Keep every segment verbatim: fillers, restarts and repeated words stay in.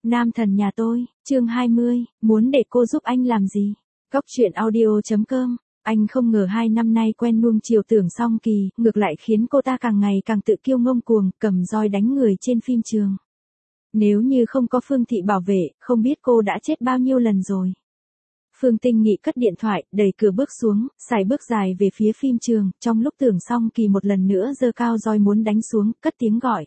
Nam thần nhà tôi, chương hai mươi, muốn để cô giúp anh làm gì? Cóc truyện audio chấm com. Anh không ngờ hai năm nay quen nuông chiều Tưởng Song Kỳ, ngược lại khiến cô ta càng ngày càng tự kiêu ngông cuồng, cầm roi đánh người trên phim trường. Nếu như không có Phương Thị bảo vệ, không biết cô đã chết bao nhiêu lần rồi. Phương Tinh Nghị cất điện thoại, đẩy cửa bước xuống, sải bước dài về phía phim trường, trong lúc Tưởng Song Kỳ một lần nữa giơ cao roi muốn đánh xuống, cất tiếng gọi.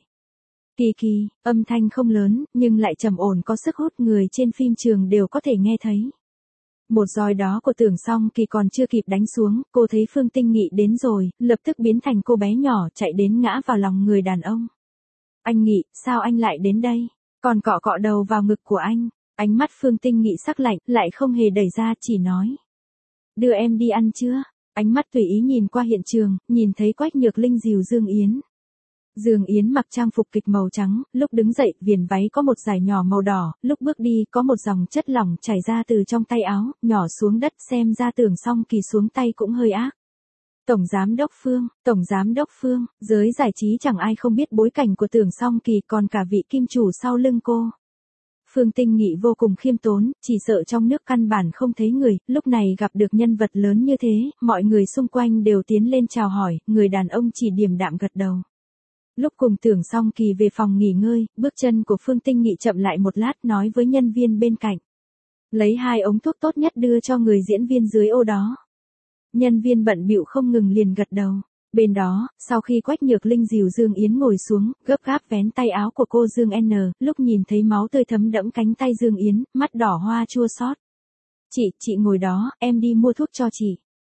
Kỳ Kỳ, âm thanh không lớn, nhưng lại trầm ổn có sức hút, người trên phim trường đều có thể nghe thấy. Một roi đó của Tưởng Song Kỳ còn chưa kịp đánh xuống, cô thấy Phương Tinh Nghị đến rồi, lập tức biến thành cô bé nhỏ chạy đến ngã vào lòng người đàn ông. Anh Nghị, sao anh lại đến đây? Còn cọ cọ đầu vào ngực của anh. Ánh mắt Phương Tinh Nghị sắc lạnh, lại không hề đẩy ra, chỉ nói. Đưa em đi ăn chưa? Ánh mắt tùy ý nhìn qua hiện trường, nhìn thấy Quách Nhược Linh dìu Dương Yến. Dương Yến mặc trang phục kịch màu trắng, lúc đứng dậy, viền váy có một dải nhỏ màu đỏ, lúc bước đi, có một dòng chất lỏng chảy ra từ trong tay áo, nhỏ xuống đất, xem ra Tưởng Song Kỳ xuống tay cũng hơi ác. Tổng Giám Đốc Phương, Tổng Giám Đốc Phương, giới giải trí chẳng ai không biết bối cảnh của Tưởng Song Kỳ, còn cả vị kim chủ sau lưng cô. Phương Tinh Nghị vô cùng khiêm tốn, chỉ sợ trong nước căn bản không thấy người, lúc này gặp được nhân vật lớn như thế, mọi người xung quanh đều tiến lên chào hỏi, người đàn ông chỉ điềm đạm gật đầu. Lúc cùng Tưởng Song Kỳ về phòng nghỉ ngơi, bước chân của Phương Tinh Nghị chậm lại một lát, nói với nhân viên bên cạnh. Lấy hai ống thuốc tốt nhất đưa cho người diễn viên dưới ô đó. Nhân viên bận bịu không ngừng liền gật đầu. Bên đó, sau khi Quách Nhược Linh dìu Dương Yến ngồi xuống, gấp gáp vén tay áo của cô Dương N, lúc nhìn thấy máu tươi thấm đẫm cánh tay Dương Yến, mắt đỏ hoa chua xót. Chị, chị ngồi đó, em đi mua thuốc cho chị.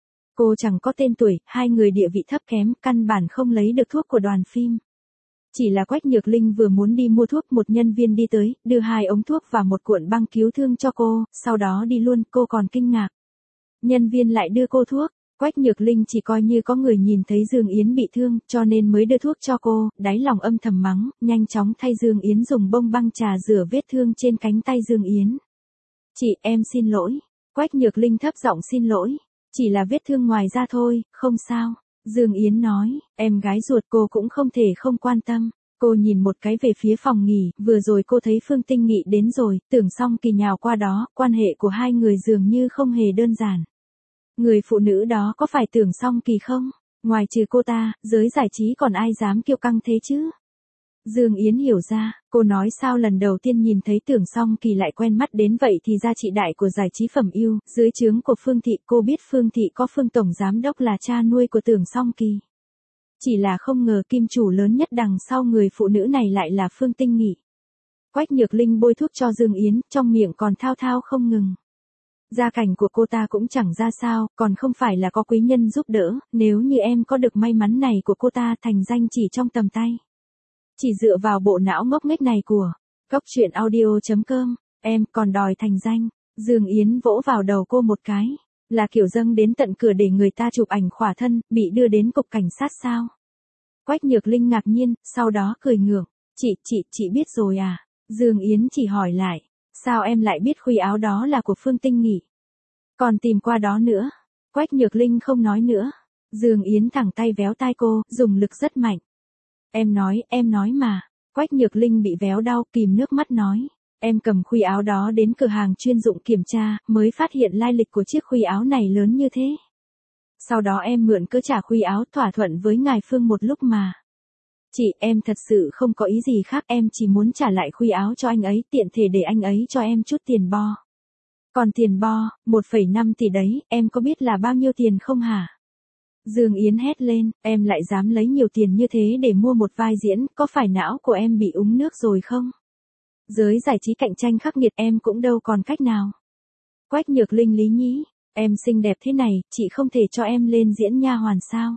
Cô chẳng có tên tuổi, hai người địa vị thấp kém, căn bản không lấy được thuốc của đoàn phim. Chỉ là Quách Nhược Linh vừa muốn đi mua thuốc, một nhân viên đi tới, đưa hai ống thuốc và một cuộn băng cứu thương cho cô, sau đó đi luôn, cô còn kinh ngạc. Nhân viên lại đưa cô thuốc. Quách Nhược Linh chỉ coi như có người nhìn thấy Dương Yến bị thương, cho nên mới đưa thuốc cho cô, đáy lòng âm thầm mắng, nhanh chóng thay Dương Yến dùng bông băng trà rửa vết thương trên cánh tay Dương Yến. Chị, em xin lỗi. Quách Nhược Linh thấp giọng xin lỗi. Chỉ là vết thương ngoài da thôi, không sao. Dương Yến nói, em gái ruột cô cũng không thể không quan tâm. Cô nhìn một cái về phía phòng nghỉ, vừa rồi cô thấy Phương Tinh Nghị đến rồi, Tưởng Song Kỳ nhào qua đó, quan hệ của hai người dường như không hề đơn giản. Người phụ nữ đó có phải Tưởng Song Kỳ không? Ngoài trừ cô ta, giới giải trí còn ai dám kiêu căng thế chứ? Dương Yến hiểu ra, cô nói sao lần đầu tiên nhìn thấy Tưởng Song Kỳ lại quen mắt đến vậy thì ra chị đại của giải trí phẩm yêu, dưới trướng của Phương Thị, cô biết Phương Thị có Phương Tổng Giám Đốc là cha nuôi của Tưởng Song Kỳ. Chỉ là không ngờ kim chủ lớn nhất đằng sau người phụ nữ này lại là Phương Tinh Nghị. Quách Nhược Linh bôi thuốc cho Dương Yến, trong miệng còn thao thao không ngừng. Gia cảnh của cô ta cũng chẳng ra sao, còn không phải là có quý nhân giúp đỡ, nếu như em có được may mắn này của cô ta, thành danh chỉ trong tầm tay. Chỉ dựa vào bộ não ngốc nghếch này của Cóc truyện audio chấm com, em còn đòi thành danh. Dương Yến vỗ vào đầu cô một cái, là kiểu dâng đến tận cửa để người ta chụp ảnh khỏa thân, bị đưa đến cục cảnh sát sao? Quách Nhược Linh ngạc nhiên, sau đó cười ngượng, chị, chị, chị biết rồi à? Dương Yến chỉ hỏi lại. Sao em lại biết khuy áo đó là của Phương Tinh Nghị? Còn tìm qua đó nữa. Quách Nhược Linh không nói nữa. Dương Yến thẳng tay véo tai cô, dùng lực rất mạnh. Em nói, em nói mà. Quách Nhược Linh bị véo đau, kìm nước mắt nói. Em cầm khuy áo đó đến cửa hàng chuyên dụng kiểm tra, mới phát hiện lai lịch của chiếc khuy áo này lớn như thế. Sau đó em mượn cỡ trả khuy áo thỏa thuận với ngài Phương một lúc mà. Chị, em thật sự không có ý gì khác, em chỉ muốn trả lại khuy áo cho anh ấy, tiện thể để anh ấy cho em chút tiền bo. Còn tiền bo, một phẩy năm tỷ đấy, em có biết là bao nhiêu tiền không hả? Dương Yến hét lên, em lại dám lấy nhiều tiền như thế để mua một vai diễn, có phải não của em bị úng nước rồi không? Giới giải trí cạnh tranh khắc nghiệt, em cũng đâu còn cách nào. Quách Nhược Linh lý nhí, em xinh đẹp thế này, chị không thể cho em lên diễn nha hoàn sao?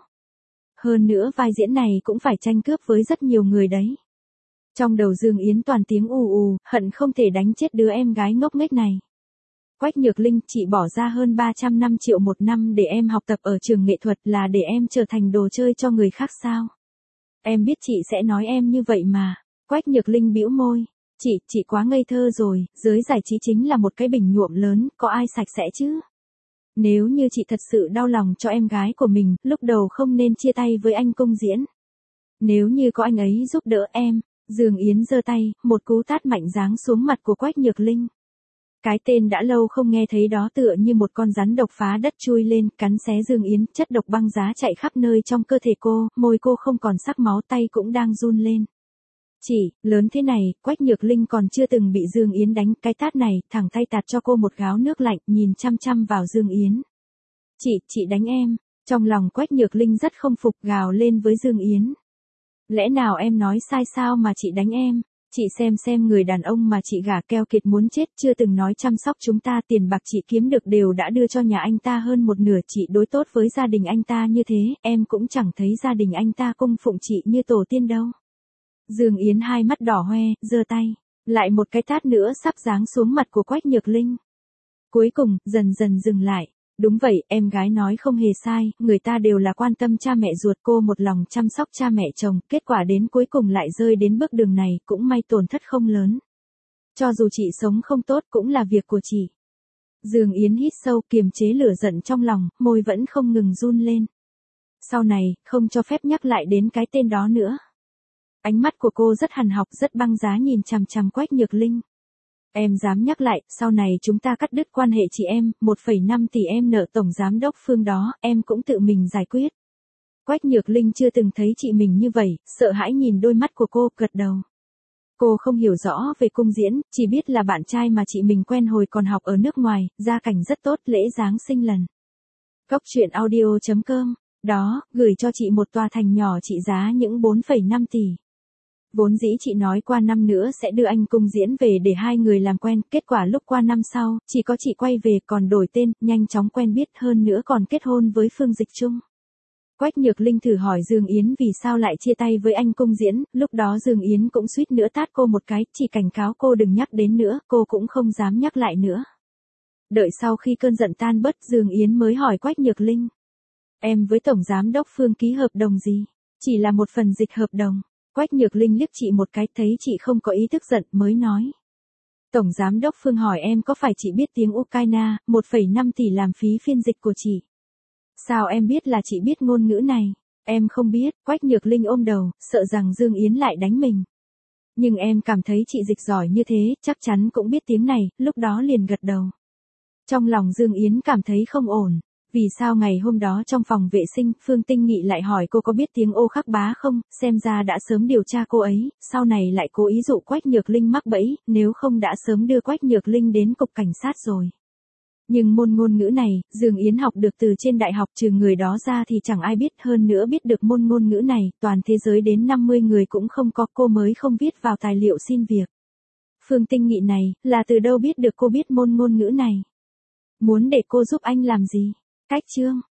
Hơn nữa vai diễn này cũng phải tranh cướp với rất nhiều người đấy. Trong đầu Dương Yến toàn tiếng ù ù, hận không thể đánh chết đứa em gái ngốc nghếch này. Quách Nhược Linh, chị bỏ ra hơn ba trăm năm triệu một năm để em học tập ở trường nghệ thuật là để em trở thành đồ chơi cho người khác sao? Em biết chị sẽ nói em như vậy mà. Quách Nhược Linh bĩu môi. Chị, chị quá ngây thơ rồi, giới giải trí chính là một cái bình nhuộm lớn, có ai sạch sẽ chứ? Nếu như chị thật sự đau lòng cho em gái của mình, lúc đầu không nên chia tay với anh công diễn. Nếu như có anh ấy giúp đỡ em, Dương Yến giơ tay, một cú tát mạnh giáng xuống mặt của Quách Nhược Linh. Cái tên đã lâu không nghe thấy đó tựa như một con rắn độc phá đất chui lên, cắn xé Dương Yến, chất độc băng giá chạy khắp nơi trong cơ thể cô, môi cô không còn sắc máu, tay cũng đang run lên. Chị, lớn thế này, Quách Nhược Linh còn chưa từng bị Dương Yến đánh, cái tát này, thẳng tay tạt cho cô một gáo nước lạnh, nhìn chăm chăm vào Dương Yến. Chị, chị đánh em. Trong lòng Quách Nhược Linh rất không phục, gào lên với Dương Yến. Lẽ nào em nói sai sao mà chị đánh em? Chị xem xem người đàn ông mà chị gả keo kiệt muốn chết, chưa từng nói chăm sóc chúng ta, tiền bạc chị kiếm được đều đã đưa cho nhà anh ta hơn một nửa, chị đối tốt với gia đình anh ta như thế, em cũng chẳng thấy gia đình anh ta cung phụng chị như tổ tiên đâu. Dương Yến hai mắt đỏ hoe, giơ tay, lại một cái tát nữa sắp giáng xuống mặt của Quách Nhược Linh. Cuối cùng, dần dần dừng lại. Đúng vậy, em gái nói không hề sai, người ta đều là quan tâm cha mẹ ruột, cô một lòng chăm sóc cha mẹ chồng, kết quả đến cuối cùng lại rơi đến bước đường này, cũng may tổn thất không lớn. Cho dù chị sống không tốt cũng là việc của chị. Dương Yến hít sâu, kiềm chế lửa giận trong lòng, môi vẫn không ngừng run lên. Sau này, không cho phép nhắc lại đến cái tên đó nữa. Ánh mắt của cô rất hằn học, rất băng giá nhìn chằm chằm Quách Nhược Linh. Em dám nhắc lại, sau này chúng ta cắt đứt quan hệ chị em, một phẩy năm tỷ em nợ tổng giám đốc Phương đó, em cũng tự mình giải quyết. Quách Nhược Linh chưa từng thấy chị mình như vậy, sợ hãi nhìn đôi mắt của cô, gật đầu. Cô không hiểu rõ về cung diễn, chỉ biết là bạn trai mà chị mình quen hồi còn học ở nước ngoài, gia cảnh rất tốt, lễ Giáng sinh lần. Góc truyện audio chấm com, đó, gửi cho chị một tòa thành nhỏ trị giá những bốn phẩy năm tỷ. Vốn dĩ chị nói qua năm nữa sẽ đưa anh cung diễn về để hai người làm quen, kết quả lúc qua năm sau, chỉ có chị quay về còn đổi tên, nhanh chóng quen biết hơn nữa còn kết hôn với Phương Dịch Trung. Quách Nhược Linh thử hỏi Dương Yến vì sao lại chia tay với anh cung diễn, lúc đó Dương Yến cũng suýt nữa tát cô một cái, chỉ cảnh cáo cô đừng nhắc đến nữa, cô cũng không dám nhắc lại nữa. Đợi sau khi cơn giận tan bớt, Dương Yến mới hỏi Quách Nhược Linh. Em với Tổng Giám đốc Phương ký hợp đồng gì? Chỉ là một phần dịch hợp đồng. Quách Nhược Linh liếc chị một cái, thấy chị không có ý thức giận mới nói. Tổng Giám đốc Phương hỏi em có phải chị biết tiếng Ukraine, một phẩy năm tỷ làm phí phiên dịch của chị. Sao em biết là chị biết ngôn ngữ này? Em không biết, Quách Nhược Linh ôm đầu, sợ rằng Dương Yến lại đánh mình. Nhưng em cảm thấy chị dịch giỏi như thế, chắc chắn cũng biết tiếng này, lúc đó liền gật đầu. Trong lòng Dương Yến cảm thấy không ổn. Vì sao ngày hôm đó trong phòng vệ sinh, Phương Tinh Nghị lại hỏi cô có biết tiếng Ô Khắc Bá không, xem ra đã sớm điều tra cô ấy, sau này lại cố ý dụ Quách Nhược Linh mắc bẫy, nếu không đã sớm đưa Quách Nhược Linh đến cục cảnh sát rồi. Nhưng môn ngôn ngữ này, Dương Yến học được từ trên đại học, trừ người đó ra thì chẳng ai biết, hơn nữa biết được môn ngôn ngữ này, toàn thế giới đến năm mươi người cũng không có, cô mới không viết vào tài liệu xin việc. Phương Tinh Nghị này, là từ đâu biết được cô biết môn ngôn ngữ này? Muốn để cô giúp anh làm gì? Cách chương